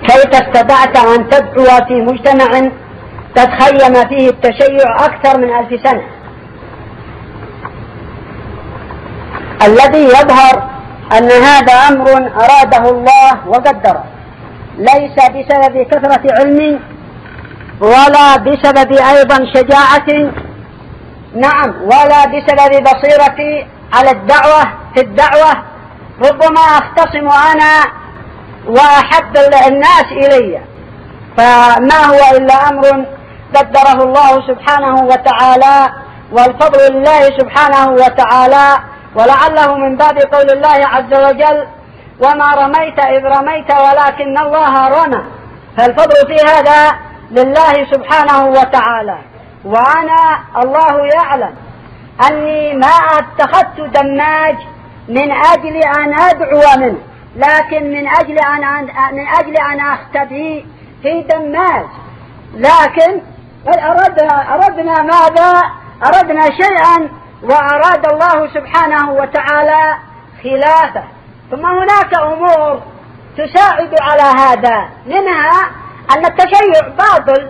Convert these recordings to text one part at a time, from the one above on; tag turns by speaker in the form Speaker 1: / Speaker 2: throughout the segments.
Speaker 1: كيف استطعت أن تدعو في مجتمع قد خيم فيه التشيع أكثر من 1000 سنة؟ الذي يظهر أن هذا أمر أراده الله وقدره، ليس بسبب كثرة علم ولا بسبب أيضا شجاعة، نعم، ولا بسبب بصيرتي على الدعوة في الدعوة. ربما أختصم أنا وأحب الناس إلي، فما هو إلا أمر قدره الله سبحانه وتعالى، والفضل لله سبحانه وتعالى، ولعله من باب قول الله عز وجل: وما رميت إذ رميت ولكن الله رمى. فالفضل في هذا لله سبحانه وتعالى. وأنا الله يعلم أني ما اتخذت دماج من أجل أن أدعو منه، لكن من أجل أن أختبي في دماج. لكن أردنا ماذا؟ أردنا شيئا وأراد الله سبحانه وتعالى خلافه. ثم هناك أمور تساعد على هذا، منها أن التشيع باطل،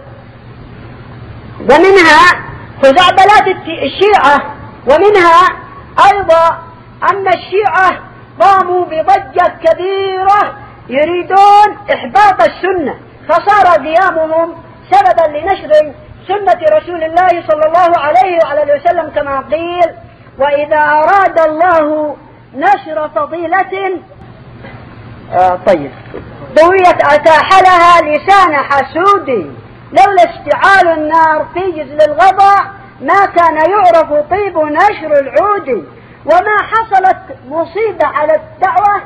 Speaker 1: ومنها خزعبلات الشيعة، ومنها أيضا أن الشيعة قاموا بضجة كبيرة يريدون إحباط السنة، فصار قيامهم سببا لنشر سنة رسول الله صلى الله عليه وعلى وسلم، كما قيل: وإذا أراد الله نشر فضيلة ضويت أتاح لها لسان حسود، لولا اشتعال النار في جزل الغضا ما كان يعرف طيب نشر العود. وما حصلت مصيبة على الدعوة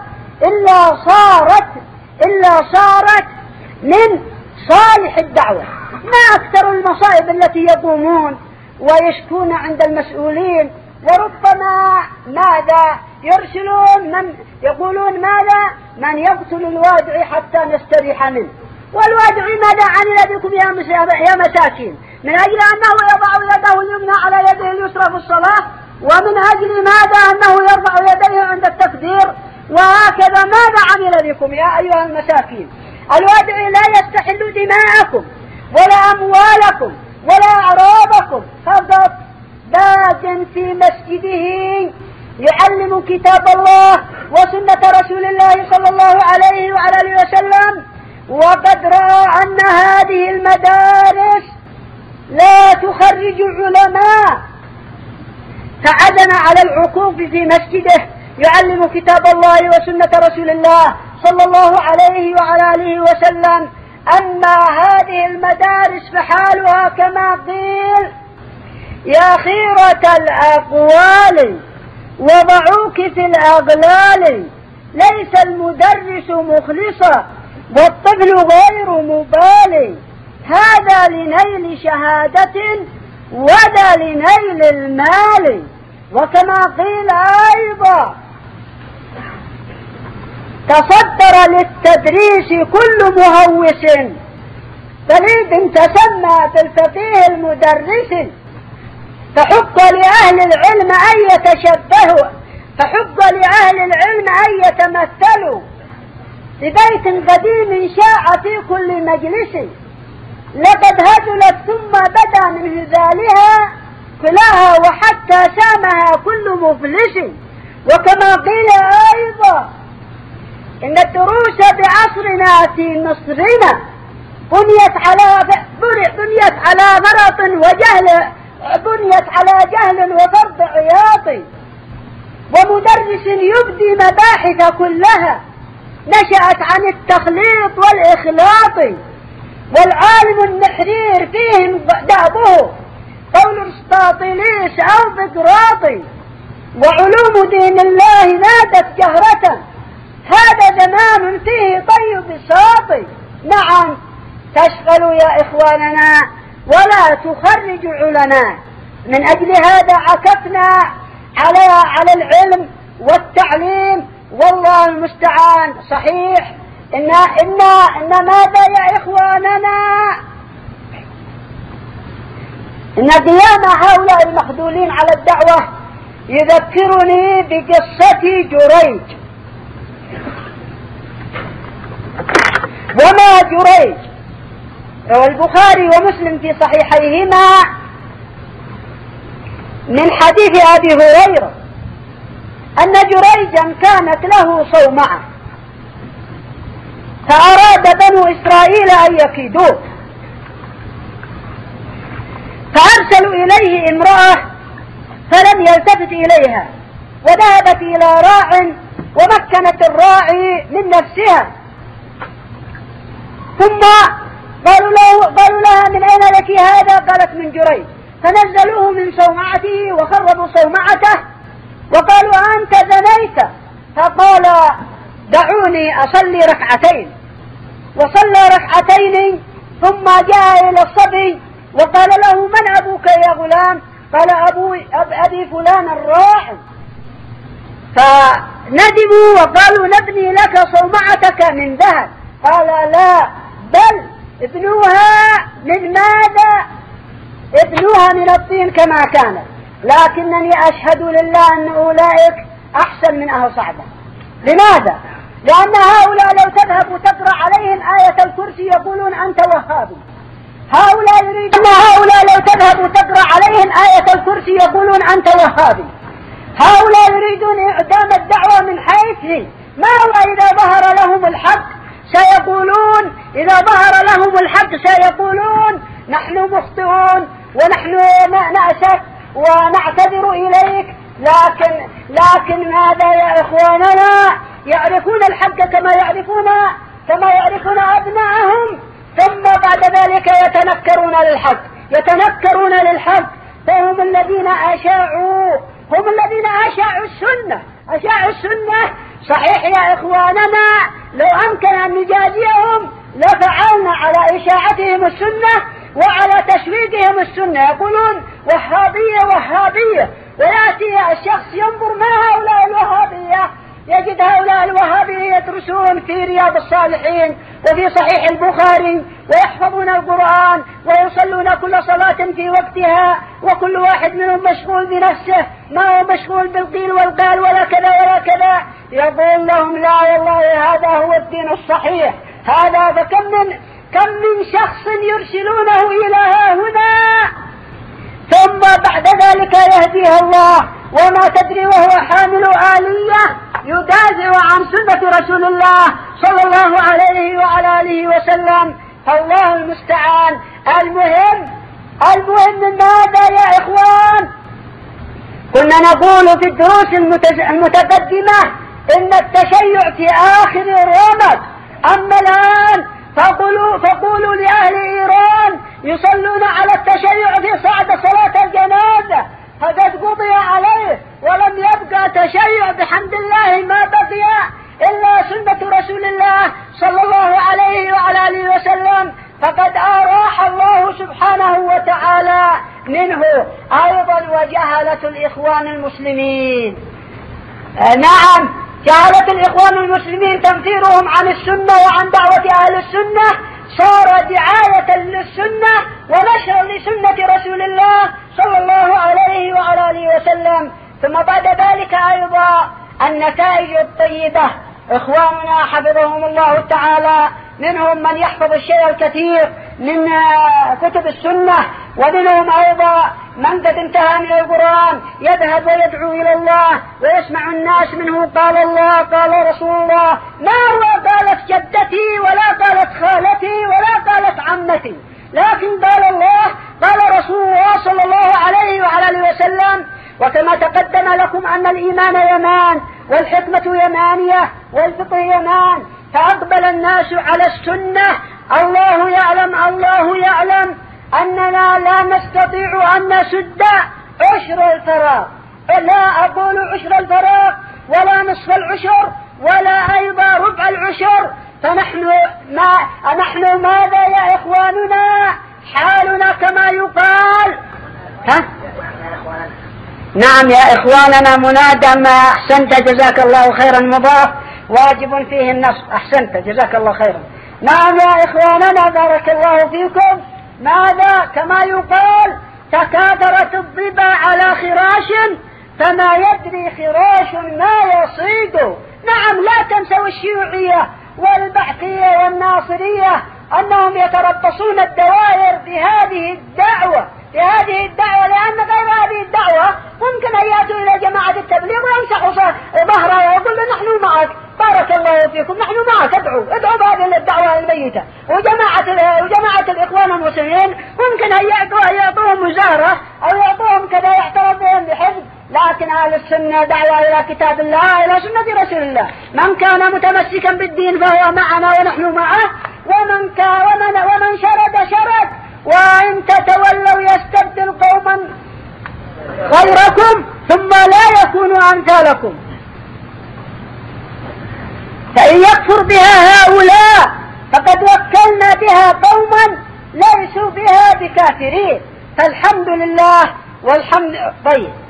Speaker 1: إلا صارت من صالح الدعوة. ما أكثر المصائب التي يقومون ويشكون عند المسؤولين، وربما ماذا يرسلون من يقولون ماذا؟ من يقتل الوادع حتى نستريح منه. والوادع ماذا عمل بكم يا مساكين؟ من أجل أنه يضع يده اليمنى على يده اليسرى في الصلاة، ومن أجل ماذا؟ أنه يرفع يديه عند التكبير. وهكذا ماذا عمل بكم يا أيها المساكين؟ الوادع لا يستحل دماءكم ولا أموالكم ولا أعراضكم، فقط باق في مسجده يعلم كتاب الله وسنة رسول الله صلى الله عليه وعلى آله وسلم، وقد رأى أن هذه المدارس لا تخرج علماء، فعزم على العكوف في مسجده يعلم كتاب الله وسنة رسول الله صلى الله عليه وعلى آله وسلم. أما هذه المدارس فحالها كما قيل: يا خيرة الأقوال وضعوك في الأغلال، ليس المدرس مخلصا والطفل غير مبالي، هذا لنيل شهادة وذا لنيل المال. وكما قيل أيضا: تصدر للتدريس كل مهوس فريد تسمى بالفقيه المدرس، فحق لأهل العلم أن يتشبهوا، فحق لأهل العلم أن يتمثلوا ببيت قديم شاع في كل مجلس، لقد هزلت ثم بدا من هزالها كلها وحتى سامها كل مفلس. وكما قيل أيضا: إن الدروس بعصرنا في مصرنا بنيت على غلط وجهل، بنيت على جهل وفرض عياطي، ومدرس يبدي مباحث كلها نشأت عن التخليط والإخلاط، والعالم النحرير فيهم دأبه قول أرسطاطيليس أو بقراطي، وعلوم دين الله نادت جهرة هذا زمان فيه طيب ساطي. نعم، تشغلوا يا إخواننا ولا تخرج علماء. من أجل هذا عكفنا على العلم والتعليم، والله المستعان. صحيح إن ماذا يا إخواننا؟ إن قيام هؤلاء المخذولين على الدعوة يذكرني بقصة جريج. وما جريج. روى البخاري ومسلم في صحيحيهما من حديث أبي هريرة أن جريجا كانت له صومعة، فأراد بنو إسرائيل أن يكيدوه، فأرسلوا إليه امرأة فلم يلتفت إليها، وذهبت إلى راع ومكنت الراعي من نفسها، ثم قالوا لها من أين لك هذا؟ قالت من جريج، فنزلوه من صومعته وخربوا صومعته وقالوا أنت زنيت، فقال دعوني أصلي ركعتين، وصلى ركعتين ثم جاء إلى الصبي وقال له من أبوك يا غلام؟ قال أبي فلان الراعي، فندموا وقالوا نبني لك صومعتك من ذهب، قال لا، بل ابنوها من ماذا؟ ابنوها من الطين كما كانت، لكنني أشهد لله أن أولئك أحسن من أهل صعبة. لماذا؟ لأن هؤلاء لو تذهب وتقرأ عليهم آية الكرسي يقولون أنت وهابي، هؤلاء لو تذهب وتقرأ عليهم آية الكرسي يقولون أنت وهابي، هؤلاء يريدون إعدام الدعوة من حيث هي، ما هو إذا ظهر لهم الحق سيقولون، إذا ظهر لهم الحق سيقولون نحن مخطئون ونحن نأسف ونعتذر إليك، لكن ماذا يا إخواننا؟ يعرفون الحق كما يعرفون أبنائهم، ثم بعد ذلك يتنكرون للحق، فهم الذين أشاعوا السنة. صحيح يا إخواننا لو أمكن أن نجازيهم لفعلنا على إشاعتهم السنة وعلى تشويقهم السنة، يقولون وهابية، ويأتي الشخص ينظر ما هؤلاء الوهابية يجد هؤلاء الوهابية يدرسون في رياض الصالحين وفي صحيح البخاري ويحفظون القرآن ويصلون كل صلاة في وقتها، وكل واحد منهم مشغول بنفسه، ما هو مشغول بالقيل والقال ولا كذا. يقول لهم لا والله هذا هو الدين الصحيح، هذا كم من شخص يرسلونه إلى هنا ثم بعد ذلك يهديها الله وما تدري وهو حامل آلية يدافع عن سنة رسول الله صلى الله عليه وعلى آله وسلم. فالله المستعان. المهم من ماذا يا إخوان؟ كنا نقول في الدروس المتقدمة إن التشيع في آخر الرمض، أما الآن فقولوا لأهل إيران يصلون على التشيع في صعد صلاة الجنازة، فقد قضي عليه ولم يبقى تشيع بحمد الله، ما بقي إلا سنة رسول الله صلى الله عليه وعلى آله وسلم، فقد أراح الله سبحانه وتعالى منه. أيضا وجهلة الإخوان المسلمين، نعم جهلة الإخوان المسلمين تنفيرهم عن السنة وعن دعوة أهل السنة صار دعاية للسنة ونشر لسنة رسول الله صلى الله عليه وعلى آله وسلم. ثم بعد ذلك أيضا النتائج الطيبة، إخواننا حفظهم الله تعالى منهم من يحفظ الشيء الكثير من كتب السنة، ومنهم أيضا من قد انتهى من القرآن يذهب ويدعو إلى الله ويسمع الناس منه قال الله قال رسول الله، ما هو قالت جدتي ولا قالت خالتي ولا قالت عمتي، لكن قال الله قال رسول الله صلى الله عليه وعلى آله وسلم. وكما تقدم لكم أن الإيمان يمان والحكمة يمانية والفقه يمان، فأقبل الناس على السنة. الله يعلم أننا لا نستطيع أن نسد عشر الفراغ، لا أقول عشر الفراغ ولا نصف العشر ولا أيضا ربع العشر، فنحن ماذا يا إخواننا؟ حالنا كما يقال نعم يا إخواننا منادى ما أحسنت جزاك الله خيرا، مضاف واجب فيه النصب، أحسنت جزاك الله خيرا. نعم يا إخواننا بارك الله فيكم، ماذا كما يقال تكاثرت الضبا على خراش فما يدري خراش ما يصيده. نعم لا تنسوا الشيوعية والبعثية والناصرية أنهم يتربصون الدوائر بهذه الدعوة لأن غير هذه الدعوة ممكن أن يأتوا إلى جماعة التبليغ ويمسحوا ظهرها ويقولوا نحن معك، بارك الله فيكم، نحن معك، ادعوا بهذه الدعوة الميتة. وجماعة الإخوان المسلمين ممكن أن يعطوهم وزارة أو يعطوهم كذا يحترم بهم بحزب، لكن أهل السنة دعوة إلى كتاب الله إلى سنة رسول الله. من كان متمسكا بالدين فهو معنا ونحن معه، ومن شرد، وإن تتولوا يستبدل قوما غيركم ثم لا يكونوا أمثالكم. فإن يكفر بها هؤلاء فقد وكلنا بها قوما ليسوا بها بكافرين. فالحمد لله والحمد. طيب